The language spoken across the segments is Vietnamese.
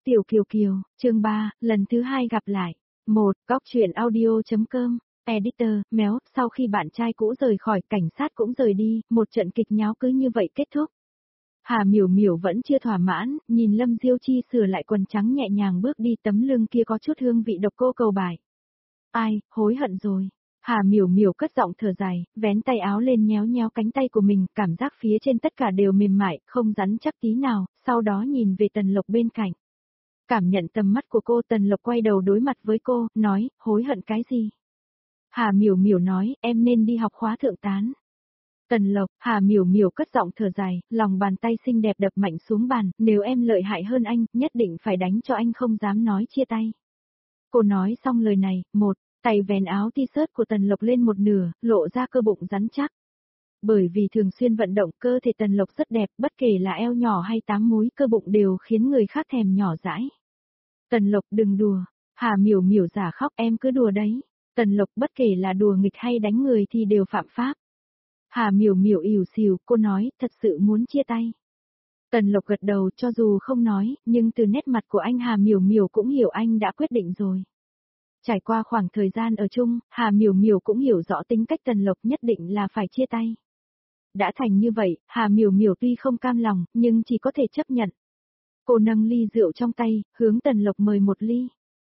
Tiểu Kiều Kiều, chương 3, lần thứ 2 gặp lại. 1. Góc truyện audio.com. Editor, méo, sau khi bạn trai cũ rời khỏi, cảnh sát cũng rời đi, một trận kịch nháo cứ như vậy kết thúc. Hà Miểu Miểu vẫn chưa thỏa mãn, nhìn Lâm Diêu Chi sửa lại quần trắng nhẹ nhàng bước đi, tấm lưng kia có chút hương vị độc cô cầu bài. Ai, hối hận rồi. Hà Miểu Miểu cất giọng thở dài, vén tay áo lên nhéo nhéo cánh tay của mình, cảm giác phía trên tất cả đều mềm mại, không rắn chắc tí nào, sau đó nhìn về Tần Lộc bên cạnh. Cảm nhận tầm mắt của cô, Tần Lộc quay đầu đối mặt với cô, nói, hối hận cái gì? Hà Miểu Miểu nói, em nên đi học khóa thượng tán. Tần Lộc, Hà Miểu Miểu cất giọng thở dài, lòng bàn tay xinh đẹp đập mạnh xuống bàn, nếu em lợi hại hơn anh, nhất định phải đánh cho anh không dám nói chia tay. Cô nói xong lời này, tay vén áo t-shirt của Tần Lộc lên một nửa, lộ ra cơ bụng rắn chắc. Bởi vì thường xuyên vận động, cơ thể Tần Lộc rất đẹp, bất kể là eo nhỏ hay tám múi, cơ bụng đều khiến người khác thèm nhỏ dãi. Tần Lộc đừng đùa. Hà Miểu Miểu giả khóc, em cứ đùa đấy. Tần Lộc bất kể là đùa nghịch hay đánh người thì đều phạm pháp. Hà Miểu Miểu ỉu xìu, cô nói, thật sự muốn chia tay. Tần Lộc gật đầu, cho dù không nói, nhưng từ nét mặt của anh Hà Miểu Miểu cũng hiểu anh đã quyết định rồi. Trải qua khoảng thời gian ở chung, Hà Miểu Miểu cũng hiểu rõ tính cách Tần Lộc, nhất định là phải chia tay. Đã thành như vậy, Hà Miểu Miểu tuy không cam lòng, nhưng chỉ có thể chấp nhận. Cô nâng ly rượu trong tay, hướng Tần Lộc mời một ly.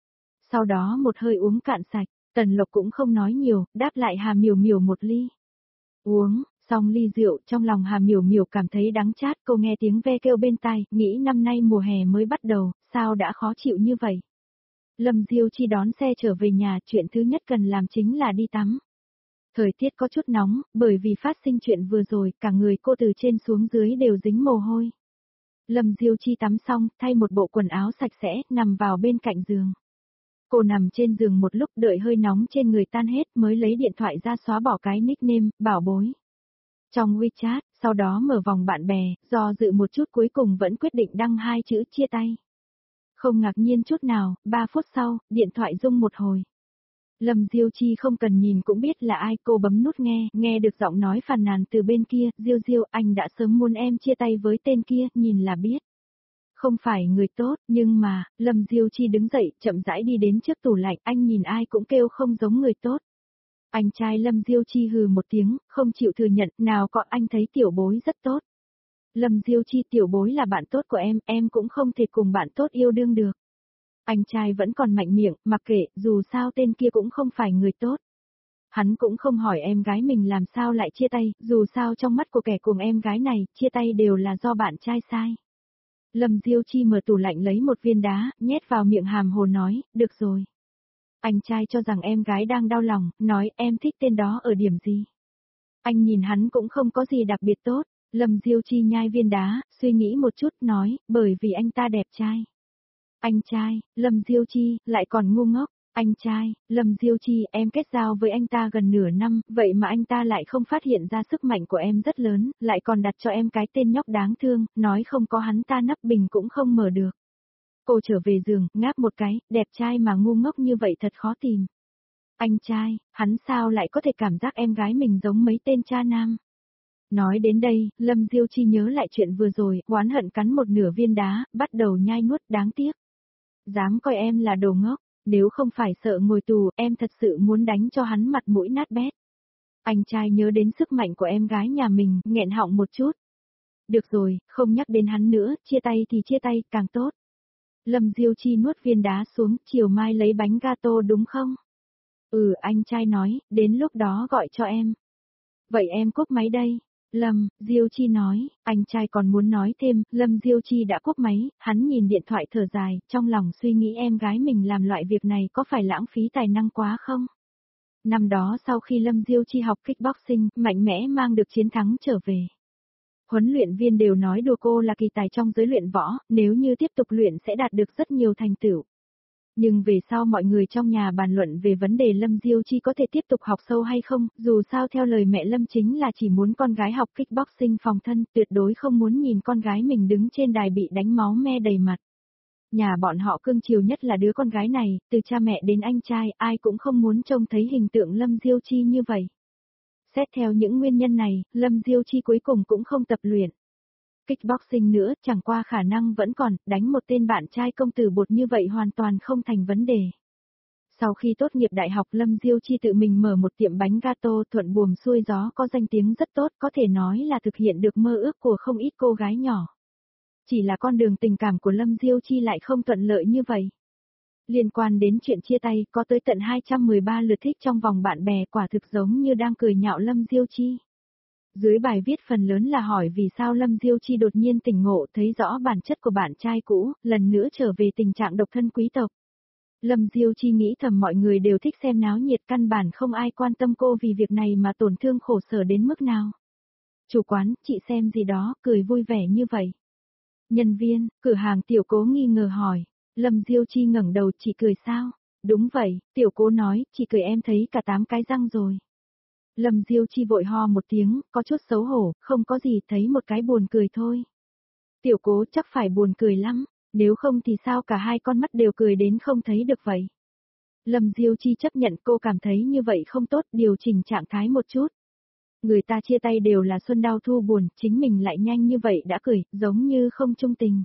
Sau đó một hơi uống cạn sạch, Tần Lộc cũng không nói nhiều, đáp lại Hà Miểu Miểu một ly. Uống xong ly rượu, trong lòng Hà Miểu Miểu cảm thấy đắng chát, cô nghe tiếng ve kêu bên tai, nghĩ năm nay mùa hè mới bắt đầu, sao đã khó chịu như vậy. Lâm Diêu Chi đón xe trở về nhà, chuyện thứ nhất cần làm chính là đi tắm. Thời tiết có chút nóng, bởi vì phát sinh chuyện vừa rồi, cả người cô từ trên xuống dưới đều dính mồ hôi. Lâm Diêu Chi tắm xong, thay một bộ quần áo sạch sẽ, nằm vào bên cạnh giường. Cô nằm trên giường một lúc, đợi hơi nóng trên người tan hết mới lấy điện thoại ra xóa bỏ cái nickname, bảo bối. Trong WeChat, sau đó mở vòng bạn bè, do dự một chút cuối cùng vẫn quyết định đăng 2 chữ chia tay. Không ngạc nhiên chút nào, 3 phút sau, điện thoại rung một hồi. Lâm Diêu Chi không cần nhìn cũng biết là ai, cô bấm nút nghe được giọng nói phàn nàn từ bên kia, Diêu Diêu, anh đã sớm muốn em chia tay với tên kia, nhìn là biết. Không phải người tốt, nhưng mà, Lâm Diêu Chi đứng dậy, chậm rãi đi đến trước tủ lạnh, anh nhìn ai cũng kêu không giống người tốt. Anh trai Lâm Diêu Chi hừ một tiếng, không chịu thừa nhận, nào có, anh thấy tiểu bối rất tốt. Lâm Diêu Chi, tiểu bối là bạn tốt của em cũng không thể cùng bạn tốt yêu đương được. Anh trai vẫn còn mạnh miệng, mặc kệ, dù sao tên kia cũng không phải người tốt. Hắn cũng không hỏi em gái mình làm sao lại chia tay, dù sao trong mắt của kẻ cùng em gái này, chia tay đều là do bạn trai sai. Lâm Diêu Chi mở tủ lạnh lấy một viên đá, nhét vào miệng hàm hồ nói, được rồi. Anh trai cho rằng em gái đang đau lòng, nói em thích tên đó ở điểm gì. Anh nhìn hắn cũng không có gì đặc biệt tốt. Lâm Diêu Chi nhai viên đá, suy nghĩ một chút, nói, bởi vì anh ta đẹp trai. Anh trai, Lâm Diêu Chi, lại còn ngu ngốc. Anh trai, Lâm Diêu Chi, em kết giao với anh ta gần nửa năm, vậy mà anh ta lại không phát hiện ra sức mạnh của em rất lớn, lại còn đặt cho em cái tên nhóc đáng thương, nói không có hắn ta nắp bình cũng không mở được. Cô trở về giường, ngáp một cái, đẹp trai mà ngu ngốc như vậy thật khó tìm. Anh trai, hắn sao lại có thể cảm giác em gái mình giống mấy tên cha nam. Nói đến đây, Lâm Diêu Chi nhớ lại chuyện vừa rồi, oán hận cắn một nửa viên đá, bắt đầu nhai nuốt, đáng tiếc. Dám coi em là đồ ngốc, nếu không phải sợ ngồi tù, em thật sự muốn đánh cho hắn mặt mũi nát bét. Anh trai nhớ đến sức mạnh của em gái nhà mình, nghẹn họng một chút. Được rồi, không nhắc đến hắn nữa, chia tay thì chia tay, càng tốt. Lâm Diêu Chi nuốt viên đá xuống, chiều mai lấy bánh gato đúng không? Ừ, anh trai nói, đến lúc đó gọi cho em. Vậy em cúp máy đây. Lâm Diêu Chi nói, anh trai còn muốn nói thêm, Lâm Diêu Chi đã cúp máy, hắn nhìn điện thoại thở dài, trong lòng suy nghĩ em gái mình làm loại việc này có phải lãng phí tài năng quá không? Năm đó sau khi Lâm Diêu Chi học kickboxing, mạnh mẽ mang được chiến thắng trở về. Huấn luyện viên đều nói đùa cô là kỳ tài trong giới luyện võ, nếu như tiếp tục luyện sẽ đạt được rất nhiều thành tựu. Nhưng về sau mọi người trong nhà bàn luận về vấn đề Lâm Diêu Chi có thể tiếp tục học sâu hay không, dù sao theo lời mẹ Lâm chính là chỉ muốn con gái học kickboxing phòng thân, tuyệt đối không muốn nhìn con gái mình đứng trên đài bị đánh máu me đầy mặt. Nhà bọn họ cưng chiều nhất là đứa con gái này, từ cha mẹ đến anh trai, ai cũng không muốn trông thấy hình tượng Lâm Diêu Chi như vậy. Xét theo những nguyên nhân này, Lâm Diêu Chi cuối cùng cũng không tập luyện. Kickboxing nữa, chẳng qua khả năng vẫn còn, đánh một tên bạn trai công tử bột như vậy hoàn toàn không thành vấn đề. Sau khi tốt nghiệp đại học Lâm Diêu Chi tự mình mở một tiệm bánh gato thuận buồm xuôi gió có danh tiếng rất tốt, có thể nói là thực hiện được mơ ước của không ít cô gái nhỏ. Chỉ là con đường tình cảm của Lâm Diêu Chi lại không thuận lợi như vậy. Liên quan đến chuyện chia tay, có tới tận 213 lượt thích trong vòng bạn bè, quả thực giống như đang cười nhạo Lâm Diêu Chi. Dưới bài viết phần lớn là hỏi vì sao Lâm Diêu Chi đột nhiên tỉnh ngộ, thấy rõ bản chất của bạn trai cũ, lần nữa trở về tình trạng độc thân quý tộc. Lâm Diêu Chi nghĩ thầm mọi người đều thích xem náo nhiệt, căn bản không ai quan tâm cô vì việc này mà tổn thương khổ sở đến mức nào. Chủ quán, chị xem gì đó, cười vui vẻ như vậy. Nhân viên, cửa hàng Tiểu Cố nghi ngờ hỏi. Lâm Diêu Chi ngẩng đầu, chị cười sao? Đúng vậy, Tiểu Cố nói, chị cười em thấy cả 8 cái răng rồi. Lâm Diêu Chi vội ho một tiếng, có chút xấu hổ, không có gì, thấy một cái buồn cười thôi. Tiểu Cố chắc phải buồn cười lắm, nếu không thì sao cả hai con mắt đều cười đến không thấy được vậy. Lâm Diêu Chi chấp nhận cô cảm thấy như vậy không tốt, điều chỉnh trạng thái một chút. Người ta chia tay đều là xuân đau thu buồn, chính mình lại nhanh như vậy đã cười, giống như không chung tình.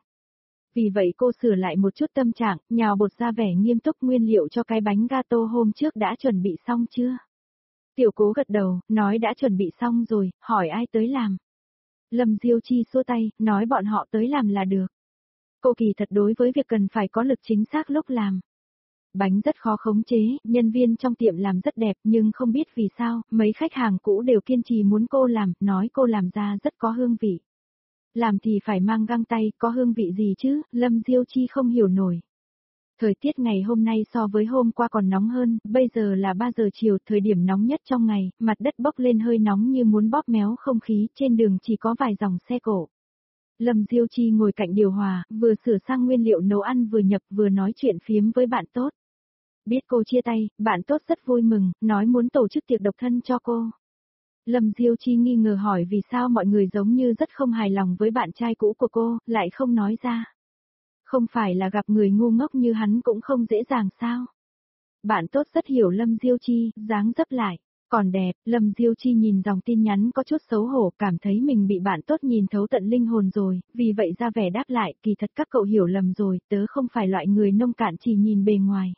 Vì vậy cô sửa lại một chút tâm trạng, nhào bột ra vẻ nghiêm túc, nguyên liệu cho cái bánh gato hôm trước đã chuẩn bị xong chưa? Tiểu Cố gật đầu, nói đã chuẩn bị xong rồi, hỏi ai tới làm. Lâm Diêu Chi xua tay, nói bọn họ tới làm là được. Cô kỳ thật đối với việc cần phải có lực chính xác lúc làm. Bánh rất khó khống chế, nhân viên trong tiệm làm rất đẹp nhưng không biết vì sao, mấy khách hàng cũ đều kiên trì muốn cô làm, nói cô làm ra rất có hương vị. Làm thì phải mang găng tay, có hương vị gì chứ, Lâm Diêu Chi không hiểu nổi. Thời tiết ngày hôm nay so với hôm qua còn nóng hơn, bây giờ là 3 giờ chiều, thời điểm nóng nhất trong ngày, mặt đất bốc lên hơi nóng như muốn bóp méo không khí, trên đường chỉ có vài dòng xe cộ. Lâm Diêu Chi ngồi cạnh điều hòa, vừa sửa sang nguyên liệu nấu ăn vừa nhập vừa nói chuyện phiếm với bạn tốt. Biết cô chia tay, bạn tốt rất vui mừng, nói muốn tổ chức tiệc độc thân cho cô. Lâm Diêu Chi nghi ngờ hỏi vì sao mọi người giống như rất không hài lòng với bạn trai cũ của cô, lại không nói ra. Không phải là gặp người ngu ngốc như hắn cũng không dễ dàng sao? Bạn tốt rất hiểu Lâm Diêu Chi, dáng dấp lại. Còn đẹp, Lâm Diêu Chi nhìn dòng tin nhắn có chút xấu hổ, cảm thấy mình bị bạn tốt nhìn thấu tận linh hồn rồi, vì vậy ra vẻ đáp lại, kỳ thật các cậu hiểu lầm rồi, tớ không phải loại người nông cạn chỉ nhìn bề ngoài.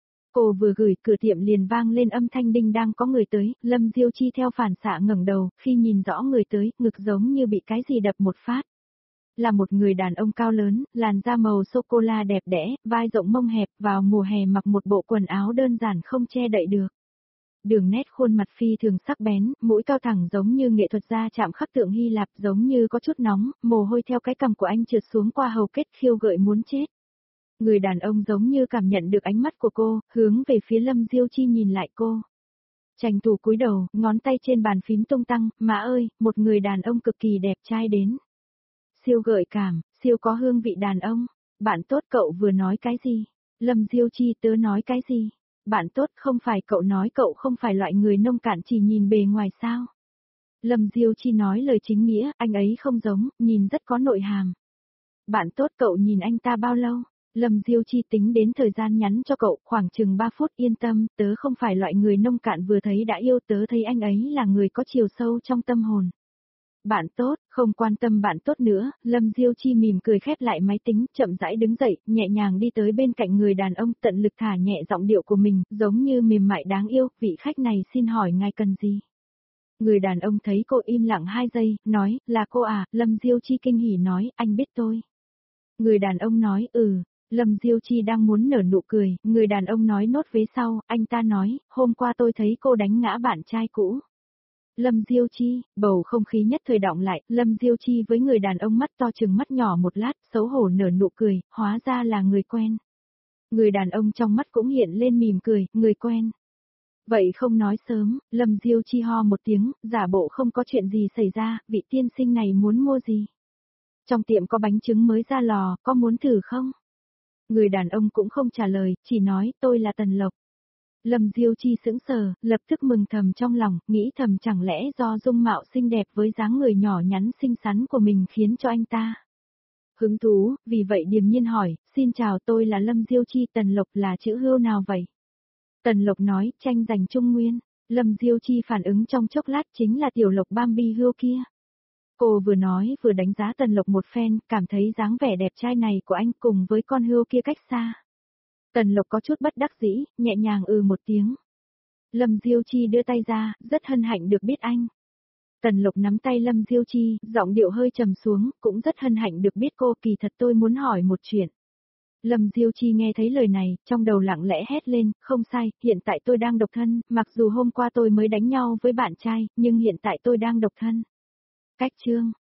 Cô vừa gửi, cửa tiệm liền vang lên âm thanh đinh đang có người tới, Lâm Diêu Chi theo phản xạ ngẩng đầu, khi nhìn rõ người tới, ngực giống như bị cái gì đập một phát. Là một người đàn ông cao lớn, làn da màu sô-cô-la đẹp đẽ, vai rộng mông hẹp, vào mùa hè mặc một bộ quần áo đơn giản không che đậy được. Đường nét khuôn mặt phi thường sắc bén, mũi cao thẳng giống như nghệ thuật gia chạm khắc tượng Hy Lạp, giống như có chút nóng, mồ hôi theo cái cằm của anh trượt xuống qua hầu kết, khiêu gợi muốn chết. Người đàn ông giống như cảm nhận được ánh mắt của cô, hướng về phía Lâm Diêu Chi nhìn lại cô. Tranh thủ cúi đầu, ngón tay trên bàn phím tung tăng, má ơi, một người đàn ông cực kỳ đẹp trai đến. Siêu gợi cảm, siêu có hương vị đàn ông. Bạn tốt cậu vừa nói cái gì? Lâm Diêu Chi tớ nói cái gì? Bạn tốt không phải cậu nói cậu không phải loại người nông cạn chỉ nhìn bề ngoài sao? Lâm Diêu Chi nói lời chính nghĩa, anh ấy không giống, nhìn rất có nội hàm. Bạn tốt cậu nhìn anh ta bao lâu? Lâm Diêu Chi tính đến thời gian nhắn cho cậu, khoảng chừng 3 phút, yên tâm, tớ không phải loại người nông cạn vừa thấy đã yêu, tớ thấy anh ấy là người có chiều sâu trong tâm hồn. Bạn tốt, không quan tâm bạn tốt nữa, Lâm Diêu Chi mỉm cười khép lại máy tính, chậm rãi đứng dậy, nhẹ nhàng đi tới bên cạnh người đàn ông, tận lực thả nhẹ giọng điệu của mình, giống như mềm mại đáng yêu, vị khách này xin hỏi ngài cần gì? Người đàn ông thấy cô im lặng 2 giây, nói, là cô à, Lâm Diêu Chi kinh hỉ nói, anh biết tôi. Người đàn ông nói, Lâm Diêu Chi đang muốn nở nụ cười, người đàn ông nói nốt vế sau, anh ta nói, hôm qua tôi thấy cô đánh ngã bạn trai cũ. Lâm Diêu Chi, bầu không khí nhất thời đọng lại, Lâm Diêu Chi với người đàn ông mắt to trừng mắt nhỏ một lát, xấu hổ nở nụ cười, hóa ra là người quen. Người đàn ông trong mắt cũng hiện lên mỉm cười, người quen. Vậy không nói sớm, Lâm Diêu Chi ho một tiếng, giả bộ không có chuyện gì xảy ra, vị tiên sinh này muốn mua gì? Trong tiệm có bánh trứng mới ra lò, có muốn thử không? Người đàn ông cũng không trả lời, chỉ nói, tôi là Tần Lộc. Lâm Diêu Chi sững sờ, lập tức mừng thầm trong lòng, nghĩ thầm chẳng lẽ do dung mạo xinh đẹp với dáng người nhỏ nhắn xinh xắn của mình khiến cho anh ta hứng thú, vì vậy điềm nhiên hỏi, xin chào tôi là Lâm Diêu Chi, Tần Lộc là chữ hưu nào vậy? Tần Lộc nói, tranh giành Trung Nguyên. Lâm Diêu Chi phản ứng trong chốc lát chính là tiểu Lộc Bambi hưu kia. Cô vừa nói vừa đánh giá Tần Lộc một phen, cảm thấy dáng vẻ đẹp trai này của anh cùng với con hươu kia cách xa. Tần Lộc có chút bất đắc dĩ, nhẹ nhàng một tiếng. Lâm Diêu Chi đưa tay ra, rất hân hạnh được biết anh. Tần Lộc nắm tay Lâm Diêu Chi, giọng điệu hơi trầm xuống, cũng rất hân hạnh được biết cô, kỳ thật tôi muốn hỏi một chuyện. Lâm Diêu Chi nghe thấy lời này, trong đầu lặng lẽ hét lên, không sai, hiện tại tôi đang độc thân, mặc dù hôm qua tôi mới đánh nhau với bạn trai, nhưng hiện tại tôi đang độc thân. Cách chương